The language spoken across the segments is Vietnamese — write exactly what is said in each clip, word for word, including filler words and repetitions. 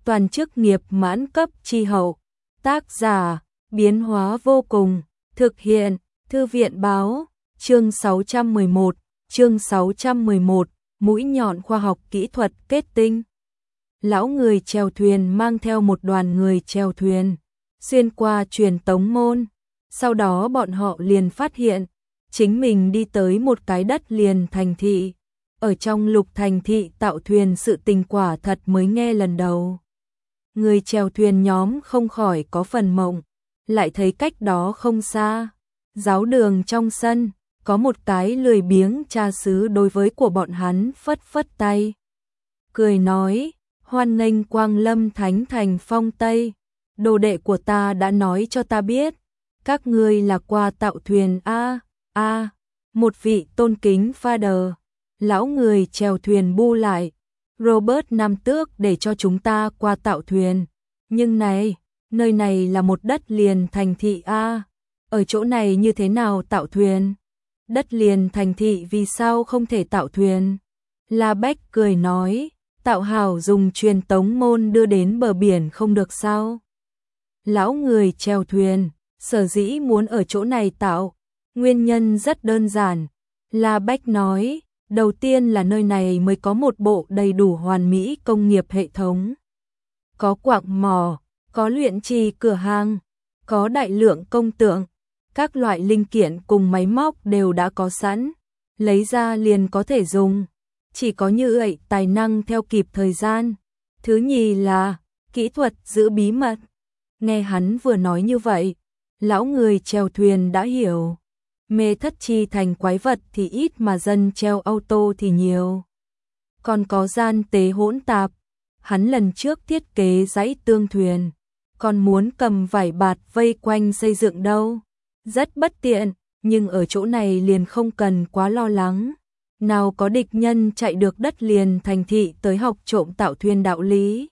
toàn chức nghiệp mãn cấp chi hậu. Tác giả, biến hóa vô cùng, thực hiện, Thư viện báo, chương sáu trăm mười một, chương sáu trăm mười một, mũi nhọn khoa học kỹ thuật kết tinh. Lão người chèo thuyền mang theo một đoàn người chèo thuyền, xuyên qua truyền tống môn, sau đó bọn họ liền phát hiện, chính mình đi tới một cái đất liền thành thị. Ở trong Lục thành thị tạo thuyền sự tình quả thật mới nghe lần đầu. Người chèo thuyền nhóm không khỏi có phần mộng, lại thấy cách đó không xa, giáo đường trong sân, có một cái lười biếng cha xứ đối với của bọn hắn phất phất tay. Cười nói, hoan nghênh quang lâm thánh thành Phong Tây, đồ đệ của ta đã nói cho ta biết, các ngươi là qua tạo thuyền a a một vị tôn kính father. Lão người chèo thuyền bu lại, Robert Nam Tước để cho chúng ta qua tạo thuyền, nhưng này, nơi này là một đất liền thành thị a, ở chỗ này như thế nào tạo thuyền? Đất liền thành thị vì sao không thể tạo thuyền? La Bách cười nói, tạo hảo dùng truyền tống môn đưa đến bờ biển không được sao? Lão người chèo thuyền, sở dĩ muốn ở chỗ này tạo, nguyên nhân rất đơn giản. La Bách nói, đầu tiên là nơi này mới có một bộ đầy đủ hoàn mỹ công nghiệp hệ thống. Có quặng mỏ, có luyện trì cửa hàng, có đại lượng công tượng, các loại linh kiện cùng máy móc đều đã có sẵn, lấy ra liền có thể dùng. Chỉ có như vậy tài năng theo kịp thời gian. Thứ nhì là kỹ thuật giữ bí mật. Nghe hắn vừa nói như vậy, lão người chèo thuyền đã hiểu. Mê thất chi thành quái vật thì ít mà dân treo auto thì nhiều. Còn có gian tế hỗn tạp, hắn lần trước thiết kế dãy tương thuyền, còn muốn cầm vải bạt vây quanh xây dựng đâu. Rất bất tiện, nhưng ở chỗ này liền không cần quá lo lắng. Nào có địch nhân chạy được đất liền thành thị tới học trộm tạo thuyền đạo lý.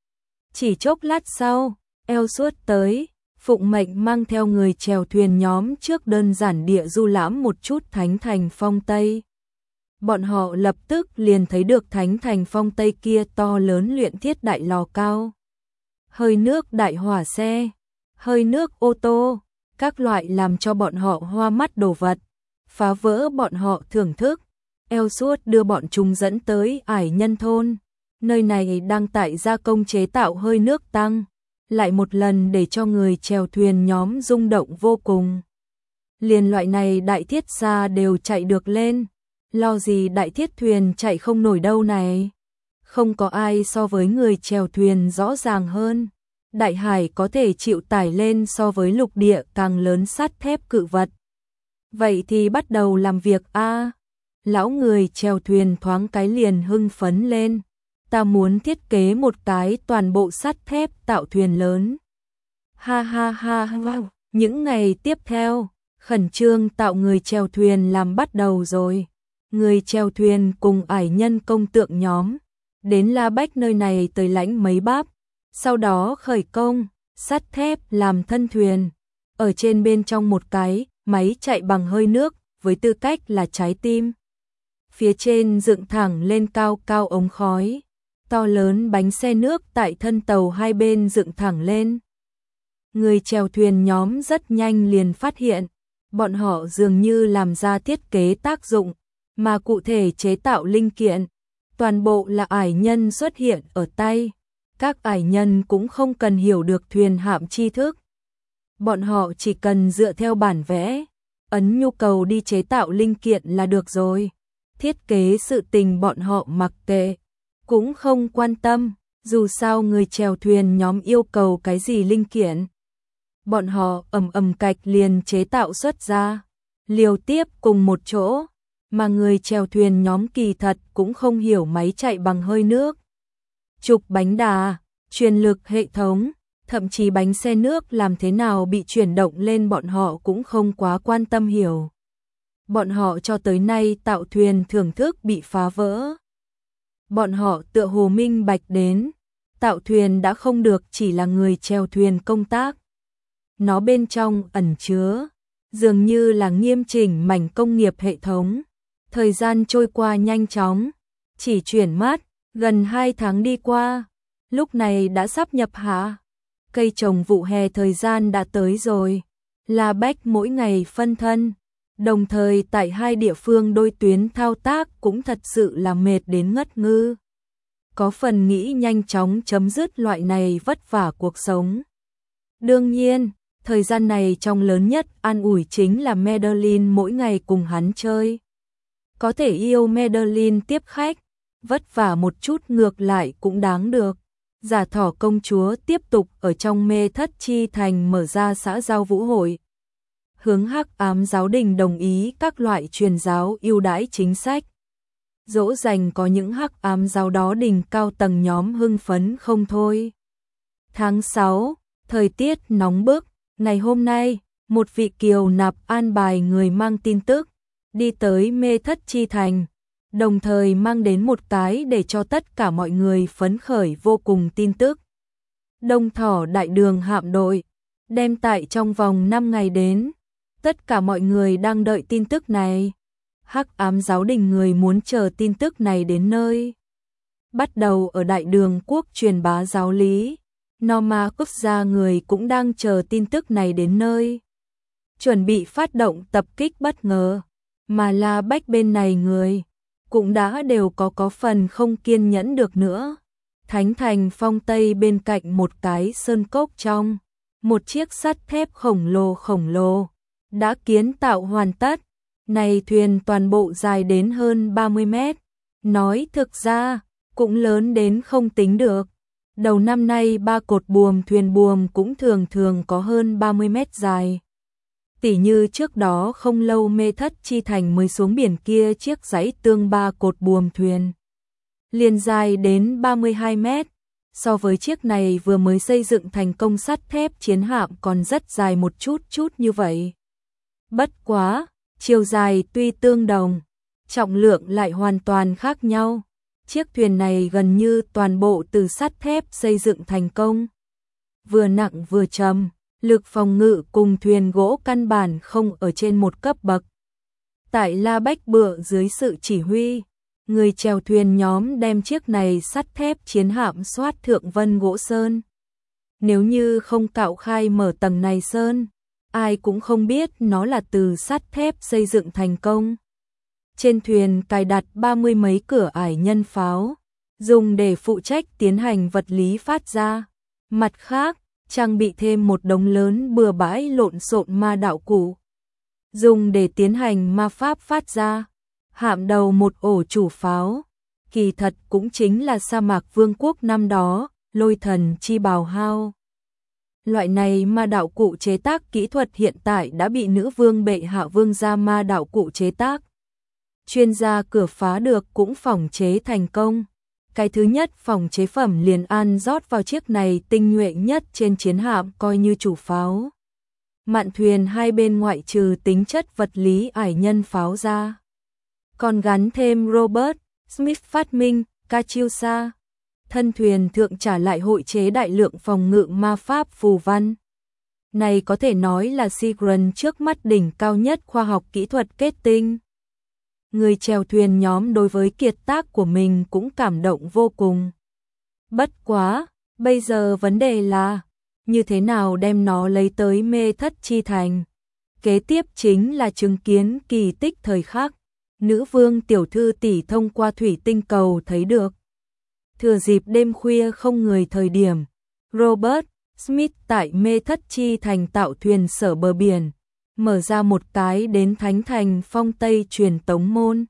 Chỉ chốc lát sau, Ellsworth tới, phụng mệnh mang theo người chèo thuyền nhóm trước đơn giản địa du lãm một chút thánh thành Phong Tây. Bọn họ lập tức liền thấy được thánh thành Phong Tây kia to lớn luyện thiết đại lò cao. Hơi nước đại hỏa xe, hơi nước ô tô, các loại làm cho bọn họ hoa mắt đồ vật, phá vỡ bọn họ thưởng thức. Ellsworth đưa bọn chúng dẫn tới Ải Nhân thôn, nơi này đang tại gia công chế tạo hơi nước tăng, lại một lần để cho người chèo thuyền nhóm rung động vô cùng. Liền loại này đại thiết xa đều chạy được lên, lo gì đại thiết thuyền chạy không nổi đâu này. Không có ai so với người chèo thuyền rõ ràng hơn. Đại hải có thể chịu tải lên so với lục địa càng lớn sắt thép cự vật. Vậy thì bắt đầu làm việc a. Lão người chèo thuyền thoáng cái liền hưng phấn lên. Ta muốn thiết kế một cái toàn bộ sắt thép tạo thuyền lớn. Ha ha ha wow. Những ngày tiếp theo, khẩn trương tạo người chèo thuyền làm bắt đầu rồi. Người chèo thuyền cùng ải nhân công tượng nhóm, đến La Bách nơi này tới lãnh mấy báp. Sau đó khởi công, sắt thép làm thân thuyền. Ở trên bên trong một cái, máy chạy bằng hơi nước, với tư cách là trái tim. Phía trên dựng thẳng lên cao cao ống khói. To lớn bánh xe nước tại thân tàu hai bên dựng thẳng lên. Người chèo thuyền nhóm rất nhanh liền phát hiện, bọn họ dường như làm ra thiết kế tác dụng, mà cụ thể chế tạo linh kiện. Toàn bộ là ải nhân xuất hiện ở tay. Các ải nhân cũng không cần hiểu được thuyền hạm tri thức. Bọn họ chỉ cần dựa theo bản vẽ, ấn nhu cầu đi chế tạo linh kiện là được rồi. Thiết kế sự tình bọn họ mặc kệ, cũng không quan tâm, dù sao người chèo thuyền nhóm yêu cầu cái gì linh kiện. Bọn họ ầm ầm cạch liền chế tạo xuất ra, liều tiếp cùng một chỗ, mà người chèo thuyền nhóm kỳ thật cũng không hiểu máy chạy bằng hơi nước. Trục bánh đà, truyền lực hệ thống, thậm chí bánh xe nước làm thế nào bị chuyển động lên bọn họ cũng không quá quan tâm hiểu. Bọn họ cho tới nay tạo thuyền thưởng thức bị phá vỡ. Bọn họ tựa hồ minh bạch đến, tạo thuyền đã không được chỉ là người chèo thuyền công tác. Nó bên trong ẩn chứa, dường như là nghiêm chỉnh mảnh công nghiệp hệ thống. Thời gian trôi qua nhanh chóng, chỉ chuyển mắt, gần hai tháng đi qua. lúc này đã sắp nhập hạ. Cây trồng vụ hè thời gian đã tới rồi. La Bách mỗi ngày phân thân, đồng thời tại hai địa phương đôi tuyến thao tác cũng thật sự là mệt đến ngất ngư. Có phần nghĩ nhanh chóng chấm dứt loại này vất vả cuộc sống. Đương nhiên, thời gian này trong lớn nhất an ủi chính là Madeline mỗi ngày cùng hắn chơi. Có thể yêu Madeline tiếp khách, vất vả một chút ngược lại cũng đáng được. Giả Thỏ công chúa tiếp tục ở trong Mê Thất Chi Thành mở ra xã giao vũ hội. Hướng Hắc Ám giáo đình đồng ý các loại truyền giáo ưu đãi chính sách. Dỗ dành có những Hắc Ám giáo đó đỉnh cao tầng nhóm hưng phấn không thôi. Tháng sáu, thời tiết nóng bức, ngày hôm nay, một vị kiều nạp an bài người mang tin tức, đi tới Mê Thất Chi Thành, đồng thời mang đến một cái để cho tất cả mọi người phấn khởi vô cùng tin tức. Đông Thỏ đại đường hạm đội, đem tại trong vòng năm ngày đến, tất cả mọi người đang đợi tin tức này. Hắc Ám giáo đình người muốn chờ tin tức này đến nơi. Bắt đầu ở đại đường quốc truyền bá giáo lý, Norma quốc gia người cũng đang chờ tin tức này đến nơi. Chuẩn bị phát động tập kích bất ngờ, mà La Bách bên này người cũng đã đều có có phần không kiên nhẫn được nữa. Thánh thành Phong Tây bên cạnh một cái sơn cốc trong, một chiếc sắt thép khổng lồ khổng lồ đã kiến tạo hoàn tất. Này thuyền toàn bộ dài đến hơn ba mươi mét, nói thực ra cũng lớn đến không tính được. Đầu năm nay ba cột buồm thuyền buồm cũng thường thường có hơn ba mươi mét dài. Tỉ như trước đó không lâu Mê Thất Chi Thành mới xuống biển kia chiếc dãy tương ba cột buồm thuyền liền dài đến ba mươi hai mét, so với chiếc này vừa mới xây dựng thành công sắt thép chiến hạm còn rất dài một chút chút như vậy. Bất quá, chiều dài tuy tương đồng, trọng lượng lại hoàn toàn khác nhau. Chiếc thuyền này gần như toàn bộ từ sắt thép xây dựng thành công. Vừa nặng vừa trầm, lực phòng ngự cùng thuyền gỗ căn bản không ở trên một cấp bậc. Tại La Bách Bựa dưới sự chỉ huy, người chèo thuyền nhóm đem chiếc này sắt thép chiến hạm soát thượng vân gỗ sơn. Nếu như không cạo khai mở tầng này sơn, ai cũng không biết nó là từ sắt thép xây dựng thành công. Trên thuyền cài đặt ba mươi mấy cửa ải nhân pháo, dùng để phụ trách tiến hành vật lý phát ra. Mặt khác, trang bị thêm một đống lớn bừa bãi lộn xộn ma đạo cụ, dùng để tiến hành ma pháp phát ra. Hạm đầu một ổ chủ pháo, kỳ thật cũng chính là sa mạc vương quốc năm đó, lôi thần chi bào hao. Loại này ma đạo cụ chế tác kỹ thuật hiện tại đã bị nữ vương bệ hạ vương gia ma đạo cụ chế tác. Chuyên gia cửa phá được cũng phỏng chế thành công. Cái thứ nhất phỏng chế phẩm liền an rót vào chiếc này tinh nhuệ nhất trên chiến hạm coi như chủ pháo. Mạn thuyền hai bên ngoại trừ tính chất vật lý ải nhân pháo ra, còn gắn thêm Robert Smith phát minh Katyusha. Thân thuyền thượng trả lại hội chế đại lượng phòng ngự ma pháp phù văn. Này có thể nói là Sigrun trước mắt đỉnh cao nhất khoa học kỹ thuật kết tinh. Người chèo thuyền nhóm đối với kiệt tác của mình cũng cảm động vô cùng. Bất quá, bây giờ vấn đề là như thế nào đem nó lấy tới Mê Thất Chi Thành. Kế tiếp chính là chứng kiến kỳ tích thời khắc. Nữ vương tiểu thư tỷ thông qua thủy tinh cầu thấy được. Thừa dịp đêm khuya không người thời điểm, Robert Smith tại Mê Thất Chi Thành tạo thuyền sở bờ biển, mở ra một cái đến Thánh Thành Phong Tây truyền tống môn.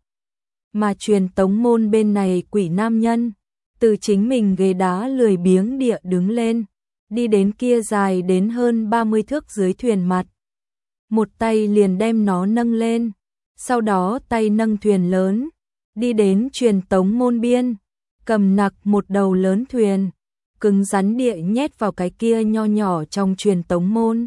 Mà truyền tống môn bên này quỷ nam nhân, từ chính mình ghế đá lười biếng địa đứng lên, đi đến kia dài đến hơn ba mươi thước dưới thuyền mặt. Một tay liền đem nó nâng lên, sau đó tay nâng thuyền lớn, đi đến truyền tống môn biên, cầm nặc một đầu lớn thuyền, cứng rắn địa nhét vào cái kia nho nhỏ trong truyền tống môn.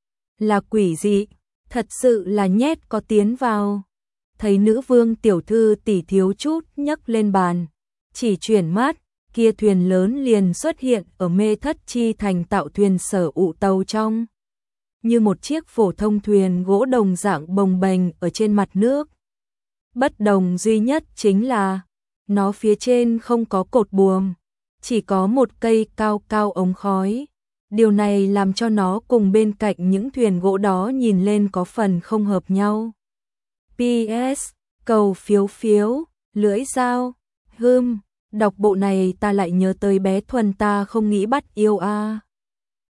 Là quỷ dị, thật sự là nhét có tiến vào. Thấy nữ vương tiểu thư tỷ thiếu chút nhấc lên bàn, chỉ chuyển mắt, kia thuyền lớn liền xuất hiện ở Mê Thất Chi Thành tạo thuyền sở ụ tàu trong. Như một chiếc phổ thông thuyền gỗ đồng dạng bồng bềnh ở trên mặt nước. Bất đồng duy nhất chính là nó phía trên không có cột buồm, chỉ có một cây cao cao ống khói. Điều này làm cho nó cùng bên cạnh những thuyền gỗ đó nhìn lên có phần không hợp nhau. pê ét Cầu phiếu phiếu, lưỡi dao, hưm, đọc bộ này ta lại nhớ tới bé Thuần ta không nghĩ bắt yêu a. À.